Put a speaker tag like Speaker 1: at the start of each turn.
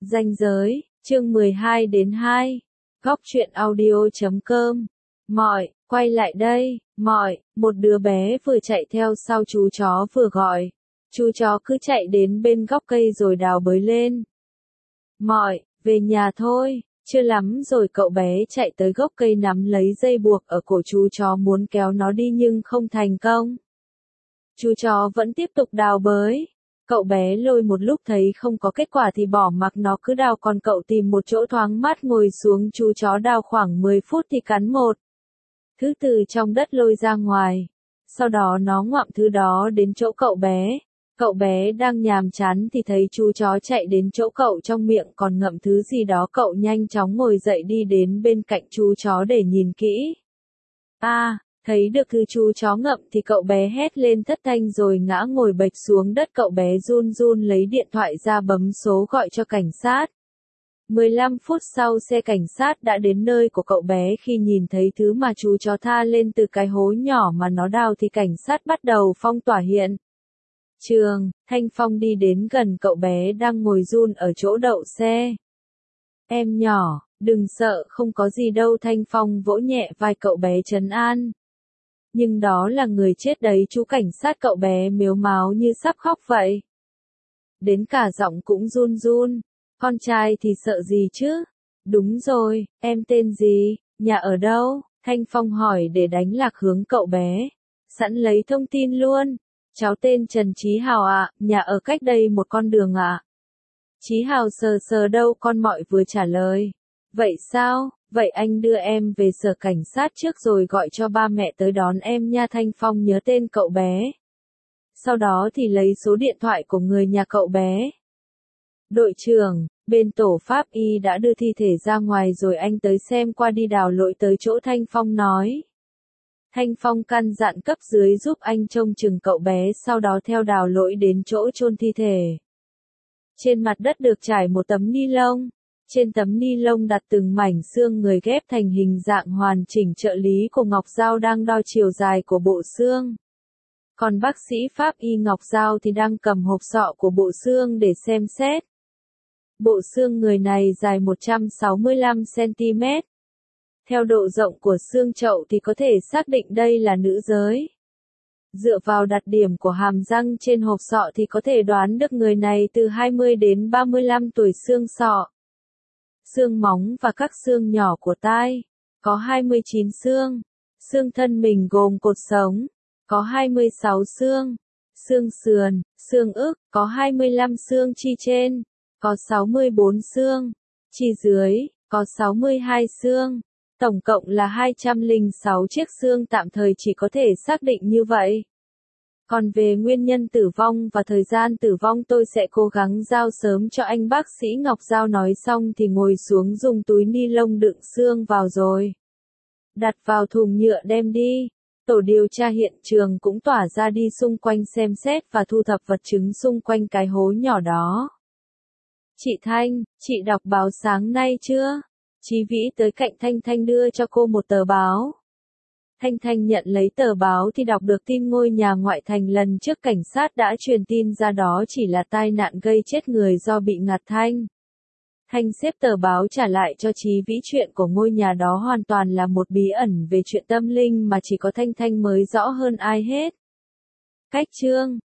Speaker 1: Ranh giới, chương 12 đến 2. Góc truyện audio.com. Quay lại đây, một đứa bé vừa chạy theo sau chú chó vừa gọi. Chú chó cứ chạy đến bên góc cây rồi đào bới lên. Về nhà thôi, chưa lắm rồi cậu bé chạy tới gốc cây nắm lấy dây buộc ở cổ chú chó muốn kéo nó đi nhưng không thành công. Chú chó vẫn tiếp tục đào bới. Cậu bé lôi một lúc thấy không có kết quả thì bỏ mặc nó cứ đào, còn cậu tìm một chỗ thoáng mát ngồi xuống. Chú chó đào khoảng 10 phút thì cắn một thứ từ trong đất lôi ra ngoài. Sau đó nó ngoạm thứ đó đến chỗ cậu bé. Cậu bé đang nhàm chán thì thấy chú chó chạy đến chỗ cậu, trong miệng còn ngậm thứ gì đó. Cậu nhanh chóng ngồi dậy đi đến bên cạnh chú chó để nhìn kỹ. Thấy được thứ chú chó ngậm thì cậu bé hét lên thất thanh rồi ngã ngồi bệt xuống đất. Cậu bé run run lấy điện thoại ra bấm số gọi cho cảnh sát. 15 phút sau xe cảnh sát đã đến nơi của cậu bé. Khi nhìn thấy thứ mà chú chó tha lên từ cái hố nhỏ mà nó đào thì cảnh sát bắt đầu phong tỏa hiện trường. Thanh Phong đi đến gần cậu bé đang ngồi run ở chỗ đậu xe. Em nhỏ, đừng sợ, không có gì đâu. Thanh Phong vỗ nhẹ vai cậu bé trấn an. Nhưng đó là người chết đấy chú cảnh sát. Cậu bé mếu máo như sắp khóc vậy. Đến cả giọng cũng run run. Con trai thì sợ gì chứ? Đúng rồi, em tên gì, nhà ở đâu? Thanh Phong hỏi để đánh lạc hướng cậu bé. Sẵn lấy thông tin luôn. Cháu tên Trần Chí Hào ạ, nhà ở cách đây một con đường ạ. Chí Hào sờ sờ đâu con, mọi vừa trả lời. Vậy sao? Vậy anh đưa em về sở cảnh sát trước rồi gọi cho ba mẹ tới đón em nha. Thanh Phong nhớ tên cậu bé. Sau đó thì lấy số điện thoại của người nhà cậu bé. Đội trưởng, bên tổ pháp y đã đưa thi thể ra ngoài rồi, anh tới xem qua đi. Đào lỗi tới chỗ Thanh Phong nói. Thanh Phong căn dặn cấp dưới giúp anh trông chừng cậu bé, sau đó theo Đào lỗi đến chỗ chôn thi thể. Trên mặt đất được trải một tấm ni lông. Trên tấm ni lông đặt từng mảnh xương người ghép thành hình dạng hoàn chỉnh. Trợ lý của Ngọc Giao đang đo chiều dài của bộ xương. Còn bác sĩ pháp y Ngọc Giao thì đang cầm hộp sọ của bộ xương để xem xét. Bộ xương người này dài 165 cm. Theo độ rộng của xương chậu thì có thể xác định đây là nữ giới. Dựa vào đặc điểm của hàm răng trên hộp sọ thì có thể đoán được người này từ 20 đến 35 tuổi. Xương sọ, xương móng và các xương nhỏ của tai, có 29 xương. Xương thân mình gồm cột sống, có 26 xương. Xương sườn, xương ức, có 25 xương. Chi trên, có 64 xương. Chi dưới, có 62 xương. Tổng cộng là 206 chiếc xương. Tạm thời chỉ có thể xác định như vậy. Còn về nguyên nhân tử vong và thời gian tử vong tôi sẽ cố gắng giao sớm cho anh. Bác sĩ Ngọc Giao nói xong thì ngồi xuống dùng túi ni lông đựng xương vào rồi đặt vào thùng nhựa đem đi. Tổ điều tra hiện trường cũng tỏa ra đi xung quanh xem xét và thu thập vật chứng xung quanh cái hố nhỏ đó. Chị Thanh, chị đọc báo sáng nay chưa? Chí Vĩ tới cạnh Thanh Thanh đưa cho cô một tờ báo. Thanh Thanh nhận lấy tờ báo thì đọc được tin ngôi nhà ngoại thành lần trước cảnh sát đã truyền tin ra đó chỉ là tai nạn gây chết người do bị ngạt thanh. Thanh xếp tờ báo trả lại cho Chí Vĩ. Chuyện của ngôi nhà đó hoàn toàn là một bí ẩn về chuyện tâm linh mà chỉ có Thanh Thanh mới rõ hơn ai hết. Cách chương